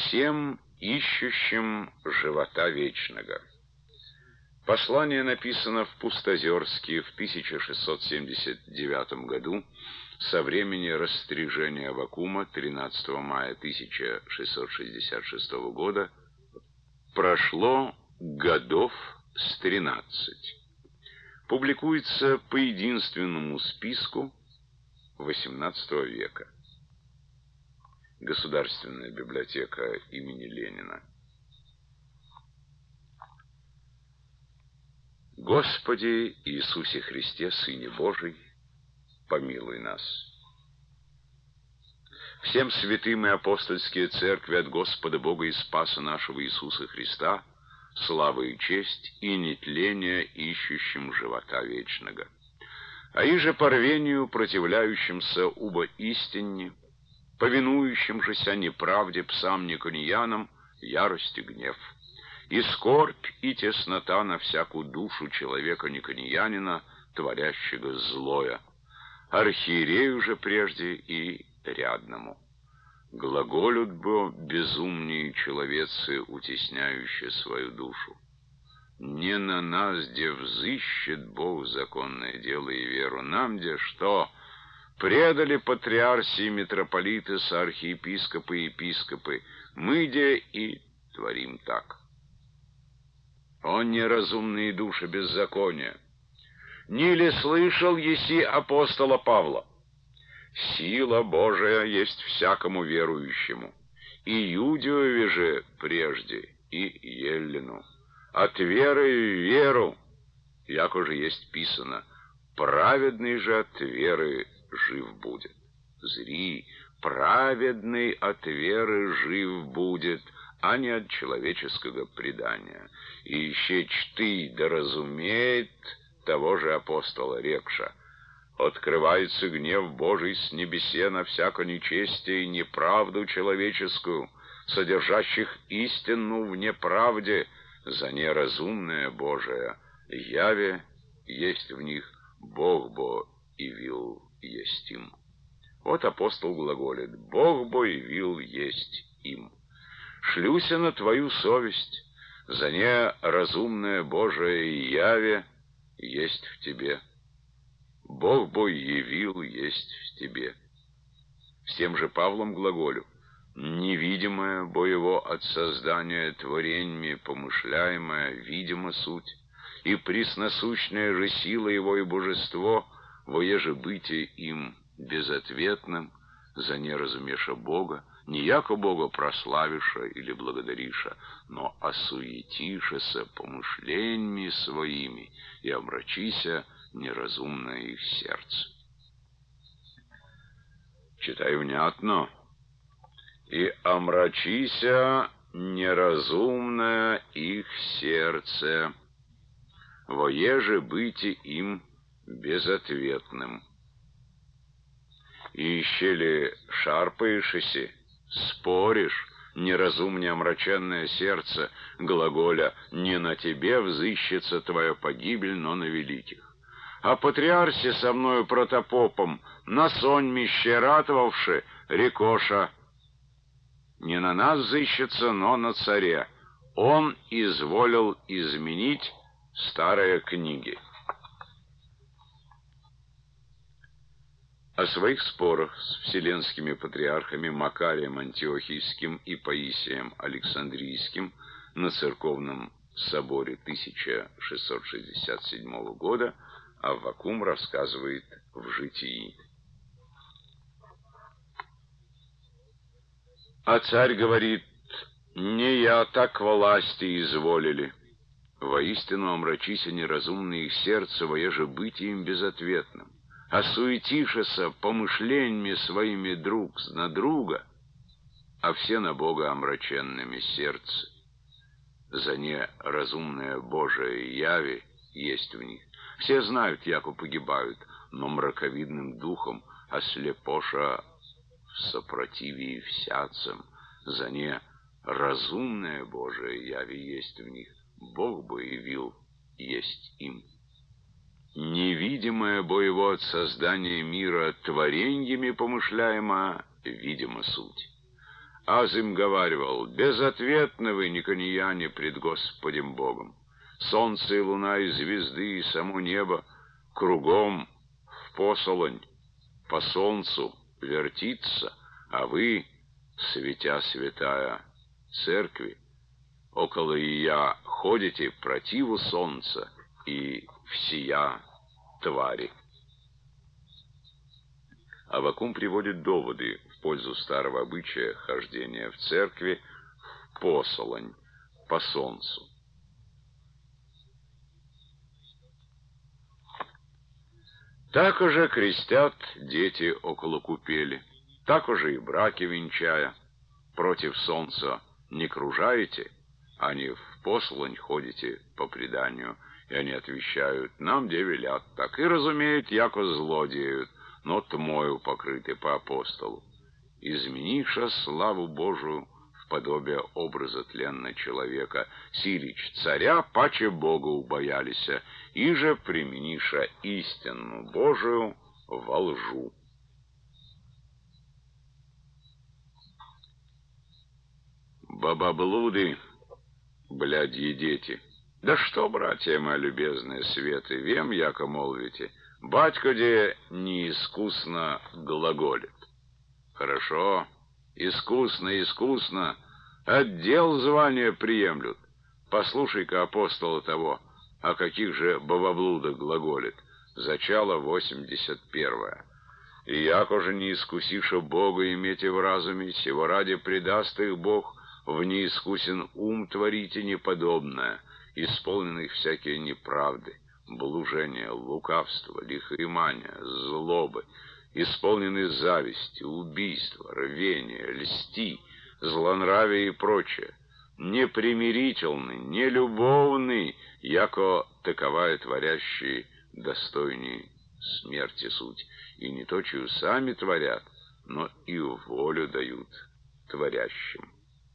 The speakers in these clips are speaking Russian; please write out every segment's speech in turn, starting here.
всем ищущим живота вечного. Послание написано в Пустозерске в 1679 году, со времени растряжения Аввакума 13 мая 1666 года. Прошло годов с 13. Публикуется по единственному списку XVIII века. Государственная библиотека имени Ленина. Господи Иисусе Христе, Сыне Божий, помилуй нас. Всем святым и апостольские церкви от Господа Бога и Спаса нашего Иисуса Христа слава и честь и нетление ищущим живота вечного. А иже по рвению противляющимся убо истине, повинующимся неправде псам никониянам, ярость и гнев, и скорбь и теснота на всякую душу человека никониянина, творящего злое, архиерею же прежде и рядному. Глаголют бы безумнее человецы, утесняющие свою душу. Не на нас, где взыщет Бог законное дело и веру, нам, где что? Предали патриарсии, митрополиты, архиепископы и епископы, мы де и творим так. О неразумные души беззакония! Не ли слышал еси апостола Павла? Сила Божия есть всякому верующему, и Иудееве же прежде, и Еллину. От веры в веру, яко же есть писано, праведный же от веры жив будет. Зри, праведный от веры жив будет, а не от человеческого предания. И еще чты да разумеет того же апостола рекша. Открывается гнев Божий с небесе на всяко нечестие и неправду человеческую, содержащих истину в неправде, за неразумное Божие яве есть в них, Бог бо явил есть им. Вот апостол глаголит: Бог бо явил есть им. Шлюся на твою совесть, за неразумное Божие яве есть в тебе. Бог бо явил есть в тебе. Всем же Павлом глаголю: невидимое бо его от создания творениями помышляемое, видимо суть, и пресносущная же сила его и божество, воеже бытие им безответным, за неразумеша Бога, не яко Бога прославиша или благодариша, но осуетишеся помышлениями своими и омрачися неразумное их сердце. Читай внятно. И омрачися неразумное их сердце, воеже быти им безответным. И еще ли шарпаешься, споришь, неразумне омраченное сердце, глаголя: не на тебе взыщется твоя погибель, но на великих. А патриарсе со мною протопопом, на сонмище ратовавши, рекоша: не на нас взыщется, но на царе. Он изволил изменить старые книги. О своих спорах с вселенскими патриархами Макарием Антиохийским и Паисием Александрийским на церковном соборе 1667 года Аввакум рассказывает в Житии. А царь говорит: не я так власти изволили. Воистину омрачися неразумные их сердце, воеже бытие им безответным. Осуетишеся помышлениями своими друг на друга, а все на Бога омраченными сердце. За неразумное Божие яви есть в них. Все знают, яко погибают, но мраковидным духом ослепоша в сопротиве всяцем. За неразумное Божие яви есть в них, Бог бы явил есть им. Невидимое бо его от создания мира твореньями помышляемо, видимо суть. Аз им говаривал: безответны вы, никонияне, пред Господем Богом. Солнце и луна и звезды и само небо кругом в посолонь по солнцу вертится, а вы, светя святая церкви, около ия ходите противу солнца и всея твари. Аввакум приводит доводы в пользу старого обычая хождения в церкви в посолонь по солнцу. Так уже крестят дети около купели, так уже и браки венчая. Против солнца не кружаете, а не в посолонь ходите по преданию, и они отвечают: нам де велят так, и разумеют, яко злодеют, но тмою покрыты по апостолу. Измениша славу Божию в подобие образа тленно человека, силич царя паче Бога убоялися, и же примениша истину Божию во лжу. Бабоблуды, блядьи дети! Да что, братья мои любезные светы, вем, яко молвите, батько де неискусно глаголит. Хорошо, искусно, отдел звания приемлют. Послушай-ка апостола того, о каких же бабоблудах глаголит. Зачало 81. И яко же не искусиша Бога имейте в разуме, сего ради предаст их Бог в неискусен ум творите неподобное, исполненных всякие неправды, блужения, лукавства, лихоимания, злобы, исполнены зависти, убийства, рвения, льсти, злонравия и прочее, непримирительны, нелюбовны, яко таковая творящие достойней смерти суть, и не то, чью сами творят, но и волю дают творящим.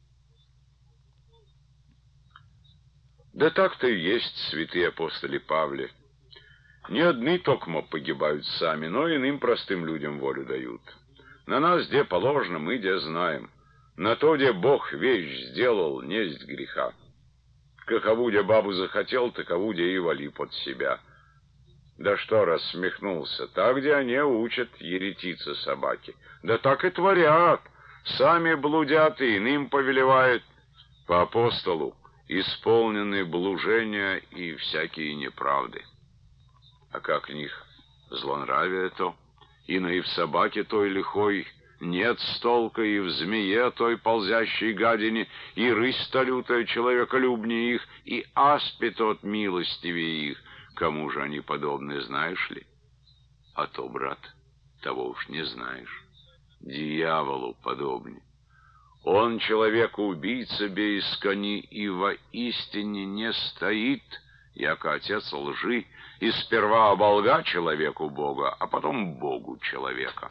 Да так-то и есть святые апостоли Павле. Не одни токмо погибают сами, но иным простым людям волю дают. На нас, где положено, мы где знаем. На то, где Бог вещь сделал, несть греха. Какову где бабу захотел, такову где и вали под себя. Да что рассмехнулся, так где они учат еретицы собаки. Да так и творят, сами блудят и иным повелевают по апостолу, исполнены блужения и всякие неправды. А как в них злонравие то, и в собаке той лихой нет столка, и в змее той ползящей гадине, и рысь-то лютая человеколюбнее их, и аспи тот милостивее их. Кому же они подобны, знаешь ли? А то, брат, того уж не знаешь. Дьяволу подобнее. Он человека-убийца беискони, и воистине не стоит, яко отец лжи, и сперва оболга человеку Бога, а потом Богу человека.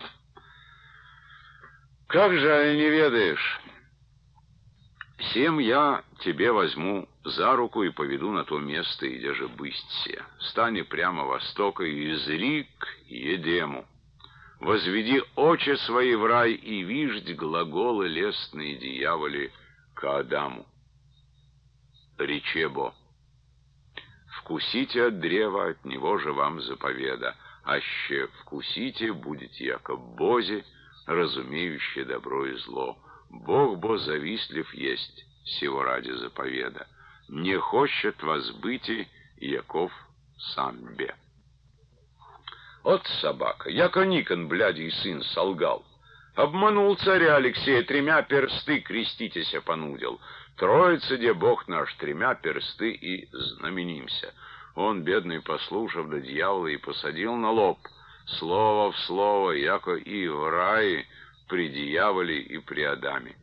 Как же не ведаешь? Сем я тебе возьму за руку и поведу на то место, где же бысть се. Стань прямо востока и изрик едему. Возведи очи свои в рай и виждь глаголы лестные дьяволи к Адаму. Речебо. Вкусите от древа, от него же вам заповеда, аще вкусите, будете яко бози, разумеющие добро и зло. Бог бо завистлив есть, сего ради заповеда. Не хочет вас быти, яков сам бе. От собака, яко Никон, блядий сын, солгал. Обманул царя Алексея, 3 персты креститеся понудил. Троица, где Бог наш, 3 персты и знаменимся. Он, бедный, послушав до дьявола, и посадил на лоб, слово в слово, яко и в рае, при дьяволе и при Адаме.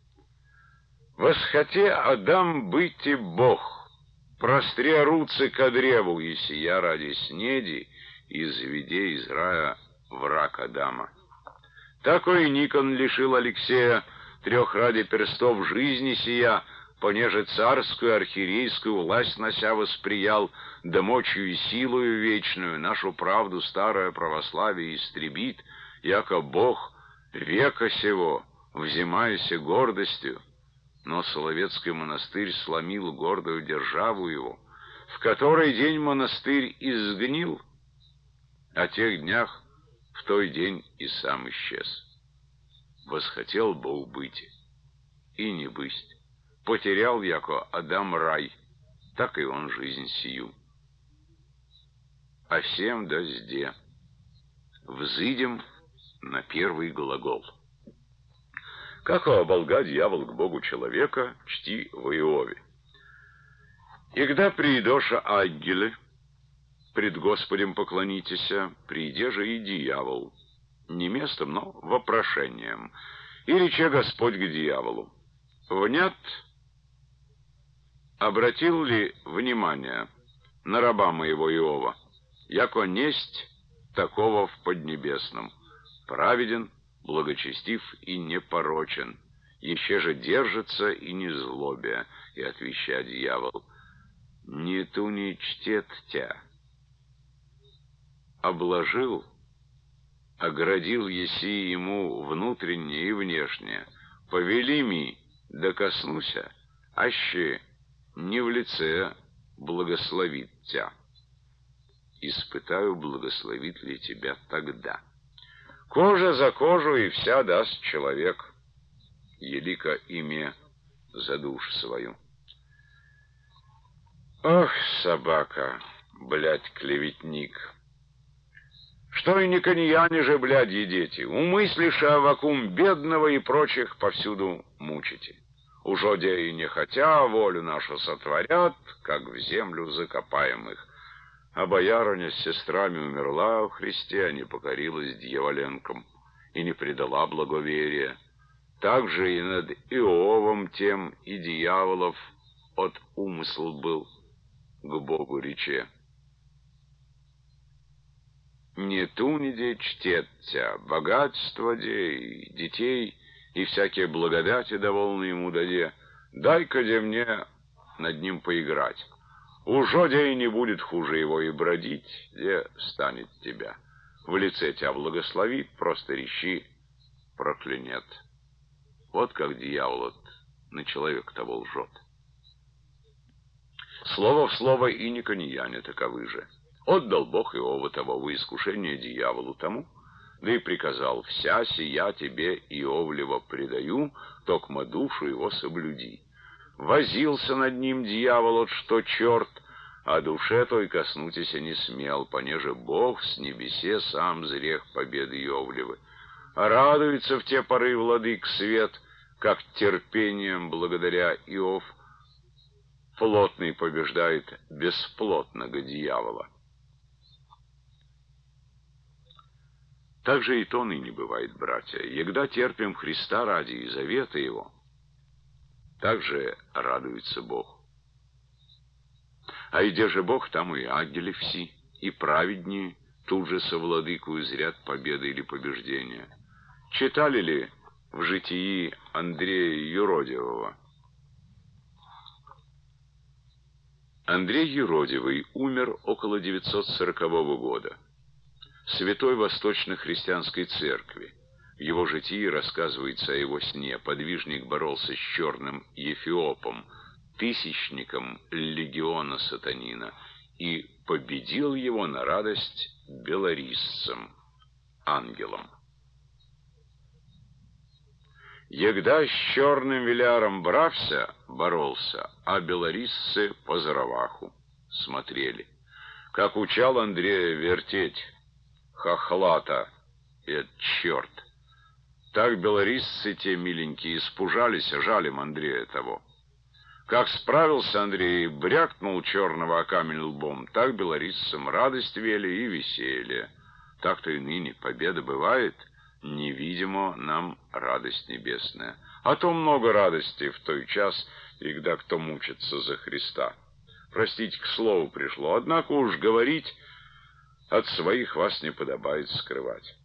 Восхоте Адам быть и Бог, простре руцы ко древу, и сия ради снеди, изведе из рая враг Адама. Такой Никон лишил Алексея 3 ради перстов жизни сия, понеже царскую архиерейскую власть нося восприял, да мочью и силою вечную нашу правду старое православие истребит, яко Бог века сего взимаяся гордостью, но Соловецкий монастырь сломил гордую державу его, в который день монастырь изгнил, о тех днях в той день и сам исчез. Восхотел Бог быть, и не бысть, потерял, яко Адам рай, так и он жизнь сию. А сем да сде, взыдем на первый глагол. Како оболга дьявол к Богу человека, чти в Иове. И когда приидоша ангелы, пред Господем поклонитеся, прииде же и дьявол, не местом, но вопрошением. И рече Господь к дьяволу: внят, обратил ли внимание на раба моего Иова, яко несть такого в поднебесном, праведен, благочестив и непорочен, еще же держится и не злобия. И отвечает дьявол: не ту не чтет тя, обложил, оградил еси ему внутреннее и внешнее, повели ми, да коснуся, аще не в лице благословит тя. Испытаю, благословит ли тебя тогда. Кожа за кожу и вся даст человек, елико име за душ свою. Ох, собака, блядь, клеветник! Что и никоньяне же, блядьи дети, умыслиша вакум бедного и прочих повсюду мучите. Ужо и не хотя волю нашу сотворят, как в землю закопаем их. А боярыня с сестрами умерла в Христе, а не покорилась дьяволенкам и не предала благоверия. Так же и над Иовом тем и дьяволов от умысл был к Богу рече. Не туниде чтется, богатство дей, детей и всякие благодати довольны ему даде. Дай-ка де мне над ним поиграть. Ужо де и не будет хуже его и бродить, де станет тебя. В лице тебя благословит, просто речи проклянет. Вот как дьявол на человека того лжет. Слово в слово и никоньяне таковы же. Отдал Бог Иова того во искушение дьяволу тому, да и приказал: вся сия тебе, Иовлева, предаю, токмо душу его соблюди. Возился над ним дьявол, от что черт, а душе той коснутися не смел, понеже Бог с небесе сам зрех победы Иовлевы. А радуется в те поры владык свет, как терпением благодаря Иов плотный побеждает бесплотного дьявола. Так же и то ныне бывает, братья, егда терпим Христа ради и завета Его, так же радуется Бог. А иде же Бог, там и ангели все, и праведнее тут же со владыкою зрят победы или побеждения. Читали ли в житии Андрея Юродивого? Андрей Юродивый умер около 940 года. Святой Восточно-христианской церкви. В его житии рассказывается о его сне. Подвижник боролся с черным Ефиопом, тысячником легиона сатанина, и победил его на радость белориссцам, ангелам. Егда с черным веляром боролся, а белорисцы по зароваху смотрели. Как учал Андрея вертеть хохлата, черт. Так белорисцы те миленькие испужались, жалем Андрея того. Как справился Андрей и брякнул черного о камень лбом, так белорисцам радость вели и веселье. Так-то и ныне победа бывает, невидимо нам радость небесная. А то много радости в той час, когда кто мучится за Христа. Простите, к слову пришло, однако уж говорить от своих вас не подобает скрывать.